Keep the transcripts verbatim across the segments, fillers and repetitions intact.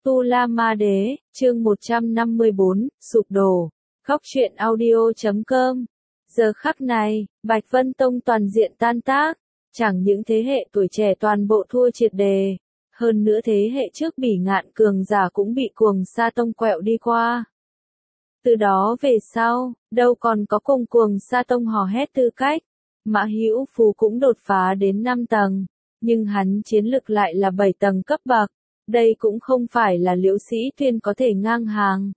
Tu La Ma Đế, chương một trăm năm mươi bốn, sụp đổ. Góc truyện audio chấm com. Giờ khắc này, Bạch Vân Tông toàn diện tan tác, chẳng những thế hệ tuổi trẻ toàn bộ thua triệt đề, hơn nữa thế hệ trước bỉ ngạn cường giả cũng bị cuồng sa tông quẹo đi qua. Từ đó về sau, đâu còn có cùng cuồng sa tông hò hét tư cách. Mã Hữu Phú cũng đột phá đến năm tầng, nhưng hắn chiến lực lại là bảy tầng cấp bậc. Đây cũng không phải là Liễu Sĩ Tuyên có thể ngang hàng.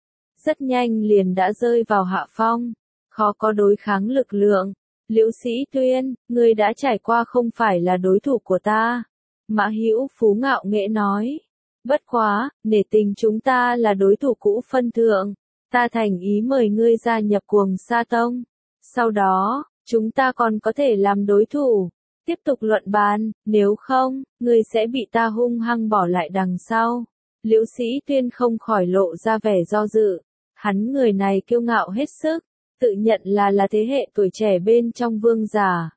Rất nhanh liền đã rơi vào hạ phong, khó có đối kháng lực lượng. Liễu Sĩ Tuyên, ngươi đã trải qua không phải là đối thủ của ta. Mã Hữu Phú ngạo nghễ nói. Bất quá, nể tình chúng ta là đối thủ cũ phân thượng, ta thành ý mời ngươi gia nhập cuồng sa tông. Sau đó, chúng ta còn có thể làm đối thủ. Tiếp tục luận bàn, nếu không, ngươi sẽ bị ta hung hăng bỏ lại đằng sau. Liễu Sĩ Tuyên không khỏi lộ ra vẻ do dự. Hắn người này kiêu ngạo hết sức, tự nhận là là thế hệ tuổi trẻ bên trong vương giả.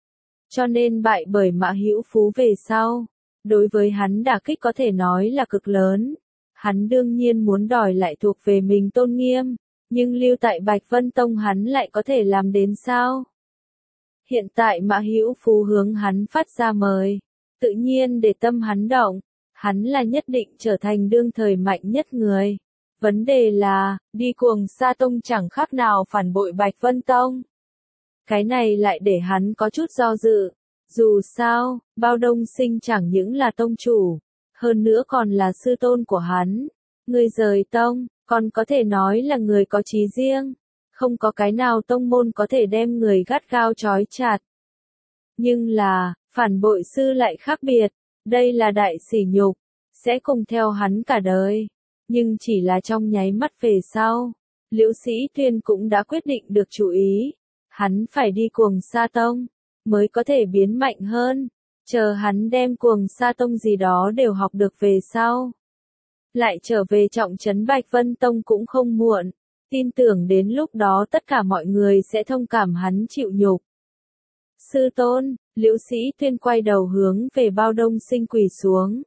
Cho nên bại bởi Mã Hữu Phú về sau, đối với hắn đả kích có thể nói là cực lớn. Hắn đương nhiên muốn đòi lại thuộc về mình tôn nghiêm, nhưng lưu tại Bạch Vân Tông hắn lại có thể làm đến sao? Hiện tại Mã Hữu Phú hướng hắn phát ra mời, tự nhiên để tâm hắn động, hắn là nhất định trở thành đương thời mạnh nhất người. Vấn đề là, đi cuồng sa tông chẳng khác nào phản bội Bạch Vân Tông. Cái này lại để hắn có chút do dự. Dù sao, Bao Đông Sinh chẳng những là tông chủ, hơn nữa còn là sư tôn của hắn. Người rời tông, còn có thể nói là người có chí riêng. Không có cái nào tông môn có thể đem người gắt gao trói chặt. Nhưng là, phản bội sư lại khác biệt, đây là đại sỉ nhục, sẽ cùng theo hắn cả đời. Nhưng chỉ là trong nháy mắt về sau, Liễu Sĩ Tuyên cũng đã quyết định được chủ ý. Hắn phải đi cuồng sa tông, mới có thể biến mạnh hơn, chờ hắn đem cuồng sa tông gì đó đều học được về sau. Lại trở về trọng trấn Bạch Vân Tông cũng không muộn. Tin tưởng đến lúc đó tất cả mọi người sẽ thông cảm hắn chịu nhục. Sư tôn, Liễu Sĩ Tuyên quay đầu hướng về Bao Đông Sinh quỳ xuống.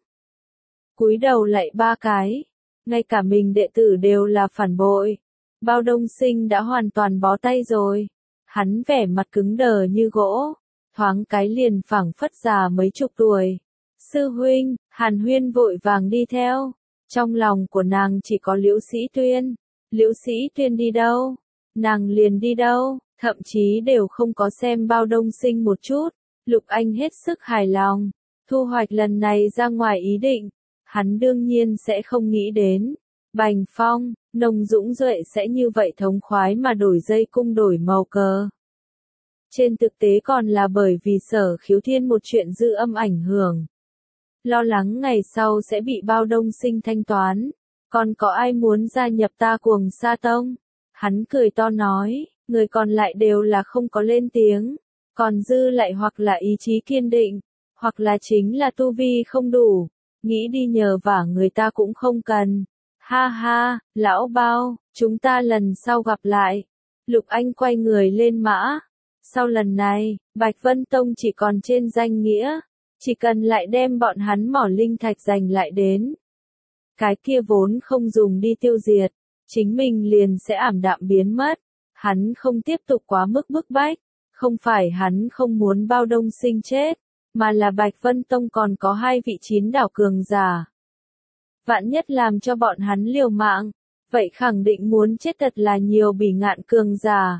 Cúi đầu lạy ba cái, ngay cả mình đệ tử đều là phản bội. Bao Đông Sinh đã hoàn toàn bó tay rồi. Hắn vẻ mặt cứng đờ như gỗ, thoáng cái liền phảng phất già mấy chục tuổi. Sư huynh, Hàn Huyên vội vàng đi theo. Trong lòng của nàng chỉ có Liễu Sĩ Tuyên. Liễu Sĩ Tuyên đi đâu, nàng liền đi đâu, thậm chí đều không có xem Bao Đông Sinh một chút. Lục Anh hết sức hài lòng, thu hoạch lần này ra ngoài ý định, hắn đương nhiên sẽ không nghĩ đến. Bành Phong, Nông Dũng Duệ sẽ như vậy thống khoái mà đổi dây cung đổi màu cờ. Trên thực tế còn là bởi vì Sở Khiếu Thiên một chuyện dư âm ảnh hưởng. Lo lắng ngày sau sẽ bị Bao Đông Sinh thanh toán. Còn có ai muốn gia nhập ta cuồng sa tông? Hắn cười to nói, người còn lại đều là không có lên tiếng. Còn dư lại hoặc là ý chí kiên định, hoặc là chính là tu vi không đủ. Nghĩ đi nhờ vả người ta cũng không cần. Ha ha, lão Bao, chúng ta lần sau gặp lại. Lục Anh quay người lên mã. Sau lần này, Bạch Vân Tông chỉ còn trên danh nghĩa. Chỉ cần lại đem bọn hắn mỏ linh thạch giành lại đến. Cái kia vốn không dùng đi tiêu diệt, chính mình liền sẽ ảm đạm biến mất. Hắn không tiếp tục quá mức bức bách, không phải hắn không muốn Bao Đông Sinh chết, mà là Bạch Vân Tông còn có hai vị chín đảo cường giả. Vạn nhất làm cho bọn hắn liều mạng, vậy khẳng định muốn chết thật là nhiều bỉ ngạn cường giả.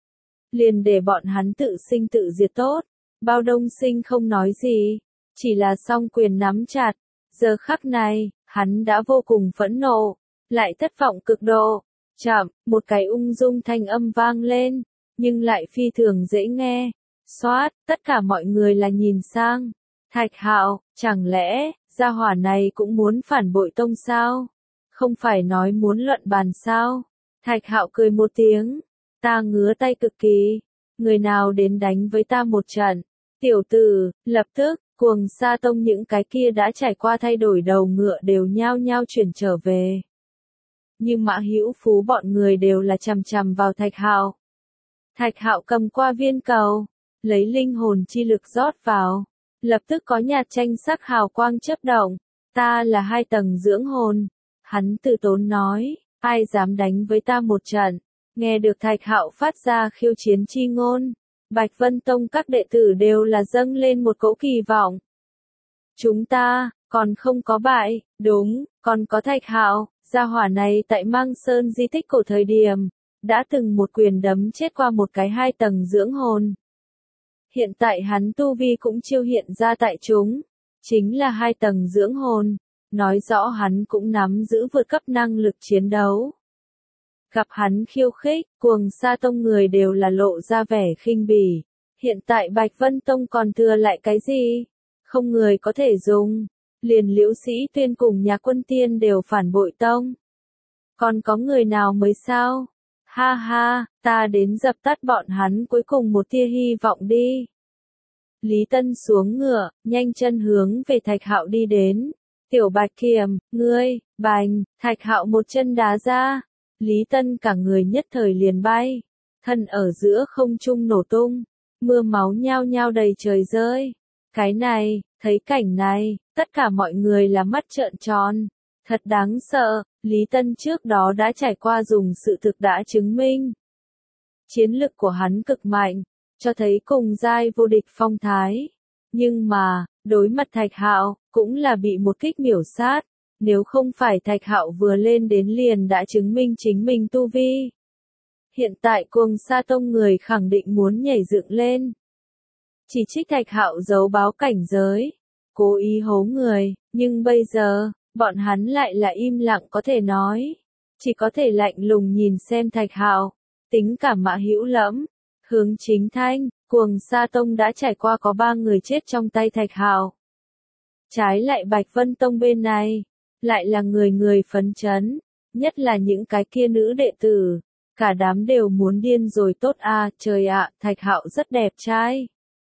Liền để bọn hắn tự sinh tự diệt tốt. Bao Đông Sinh không nói gì, chỉ là song quyền nắm chặt. Giờ khắc này, hắn đã vô cùng phẫn nộ, lại thất vọng cực độ. Chậm, một cái ung dung thanh âm vang lên, nhưng lại phi thường dễ nghe. Xoát, tất cả mọi người là nhìn sang. Thạch Hạo, chẳng lẽ, gia hỏa này cũng muốn phản bội tông sao? Không phải nói muốn luận bàn sao? Thạch Hạo cười một tiếng, ta ngứa tay cực kỳ. Người nào đến đánh với ta một trận? Tiểu tử, lập tức. Cuồng sa tông những cái kia đã trải qua thay đổi đầu ngựa đều nhao nhao chuyển trở về. Nhưng Mã Hữu Phú bọn người đều là chằm chằm vào Thạch Hạo. Thạch Hạo cầm qua viên cầu, lấy linh hồn chi lực rót vào, lập tức có nhạt tranh sắc hào quang chớp động, Ta là hai tầng dưỡng hồn. Hắn từ tốn nói, ai dám đánh với ta một trận. Nghe được Thạch Hạo phát ra khiêu chiến chi ngôn, Bạch Vân Tông các đệ tử đều là dâng lên một cỗ kỳ vọng. Chúng ta, còn không có bại, đúng, còn có Thạch Hạo, gia hỏa này tại Mang Sơn di tích cổ thời điểm, đã từng một quyền đấm chết qua một cái hai tầng dưỡng hồn. Hiện tại hắn tu vi cũng chiêu hiện ra tại chúng, chính là hai tầng dưỡng hồn, nói rõ hắn cũng nắm giữ vượt cấp năng lực chiến đấu. Gặp hắn khiêu khích, Cuồng Sa Tông người đều là lộ ra vẻ khinh bỉ. Hiện tại Bạch Vân Tông còn thừa lại cái gì? Không người có thể dùng. Liền Liễu Sĩ Tuyên cùng Nhà Quân Tiên đều phản bội tông. Còn có người nào mới sao? Ha ha, ta đến dập tắt bọn hắn cuối cùng một tia hy vọng đi. Lý Tân xuống ngựa, nhanh chân hướng về Thạch Hạo đi đến. Tiểu Bạch Kiểm, ngươi, bành, Thạch Hạo một chân đá ra. Lý Tân cả người nhất thời liền bay, thân ở giữa không trung nổ tung, mưa máu nhao nhao đầy trời rơi. Cái này, thấy cảnh này, tất cả mọi người là mắt trợn tròn, thật đáng sợ, Lý Tân trước đó đã trải qua dùng sự thực đã chứng minh. Chiến lực của hắn cực mạnh, cho thấy cùng giai vô địch phong thái, nhưng mà, đối mặt Thạch Hạo, cũng là bị một kích miểu sát. Nếu không phải Thạch Hạo vừa lên đến liền đã chứng minh chính mình tu vi. Hiện tại Cuồng Sa Tông người khẳng định muốn nhảy dựng lên. Chỉ trích Thạch Hạo giấu báo cảnh giới, cố ý hố người, nhưng bây giờ, bọn hắn lại là im lặng có thể nói. Chỉ có thể lạnh lùng nhìn xem Thạch Hạo, tính cả Mã Hữu Lẫm, Hướng Chính Thanh, Cuồng Sa Tông đã trải qua có ba người chết trong tay Thạch Hạo. Trái lại Bạch Vân Tông bên này, lại là người người phấn chấn, nhất là những cái kia nữ đệ tử, cả đám đều muốn điên rồi tốt a, à, trời ạ, à, Thạch Hạo rất đẹp trai.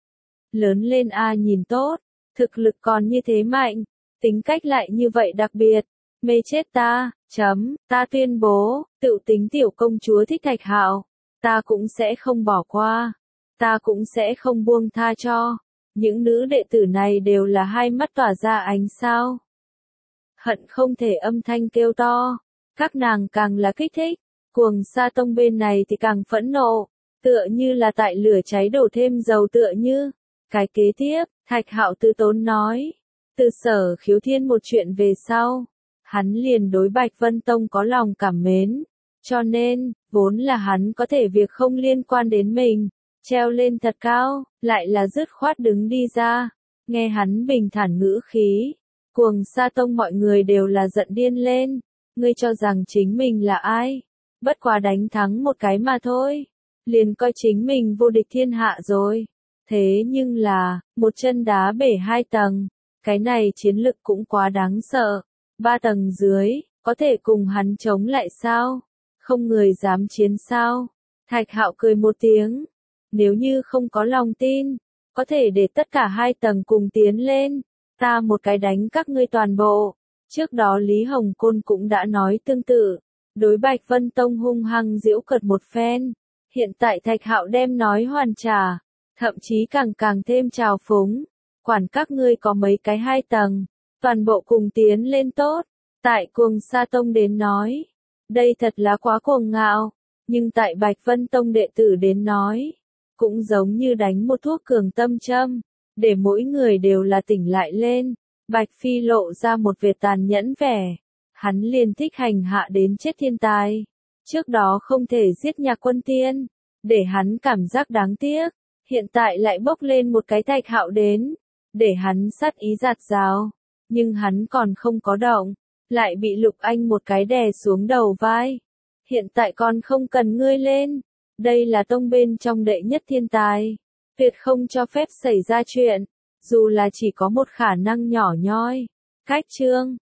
Lớn lên a à, nhìn tốt, thực lực còn như thế mạnh, tính cách lại như vậy đặc biệt, mê chết ta, chấm, ta tuyên bố, tự tính tiểu công chúa thích Thạch Hạo, ta cũng sẽ không bỏ qua, ta cũng sẽ không buông tha cho. Những nữ đệ tử này đều là hai mắt tỏa ra ánh sao. Hận không thể âm thanh kêu to, các nàng càng là kích thích, Cuồng Sa Tông bên này thì càng phẫn nộ, tựa như là tại lửa cháy đổ thêm dầu tựa như. Cái kế tiếp, Thạch Hạo tự tốn nói, từ Sở Khiếu Thiên một chuyện về sau, hắn liền đối Bạch Vân Tông có lòng cảm mến, cho nên, vốn là hắn có thể việc không liên quan đến mình, treo lên thật cao, lại là dứt khoát đứng đi ra, nghe hắn bình thản ngữ khí. Cuồng Sa Tông mọi người đều là giận điên lên, ngươi cho rằng chính mình là ai? Bất quá đánh thắng một cái mà thôi, liền coi chính mình vô địch thiên hạ rồi. Thế nhưng là, một chân đá bể hai tầng, cái này chiến lực cũng quá đáng sợ. Ba tầng dưới, có thể cùng hắn chống lại sao? Không người dám chiến sao? Thạch Hạo cười một tiếng, nếu như không có lòng tin, có thể để tất cả hai tầng cùng tiến lên. Ta một cái đánh các ngươi toàn bộ. Trước đó Lý Hồng Côn cũng đã nói tương tự, đối Bạch Vân Tông hung hăng giễu cợt một phen. Hiện tại Thạch Hạo đem nói hoàn trả, thậm chí càng càng thêm trào phúng. Quản các ngươi có mấy cái hai tầng, toàn bộ cùng tiến lên tốt. Tại Cuồng Sa Tông đến nói, đây thật là quá cuồng ngạo, nhưng tại Bạch Vân Tông đệ tử đến nói, cũng giống như đánh một thuốc cường tâm châm. Để mỗi người đều là tỉnh lại lên, Bạch Phi lộ ra một vẻ tàn nhẫn vẻ. Hắn liền thích hành hạ đến chết thiên tài. Trước đó không thể giết Nhà Quân Tiên, để hắn cảm giác đáng tiếc. Hiện tại lại bốc lên một cái Thạch Hạo đến, để hắn sát ý giạt rào. Nhưng hắn còn không có động, lại bị Lục Anh một cái đè xuống đầu vai. Hiện tại còn không cần ngươi lên, đây là tông bên trong đệ nhất thiên tài. Tuyệt không cho phép xảy ra chuyện, dù là chỉ có một khả năng nhỏ nhoi. Cách chương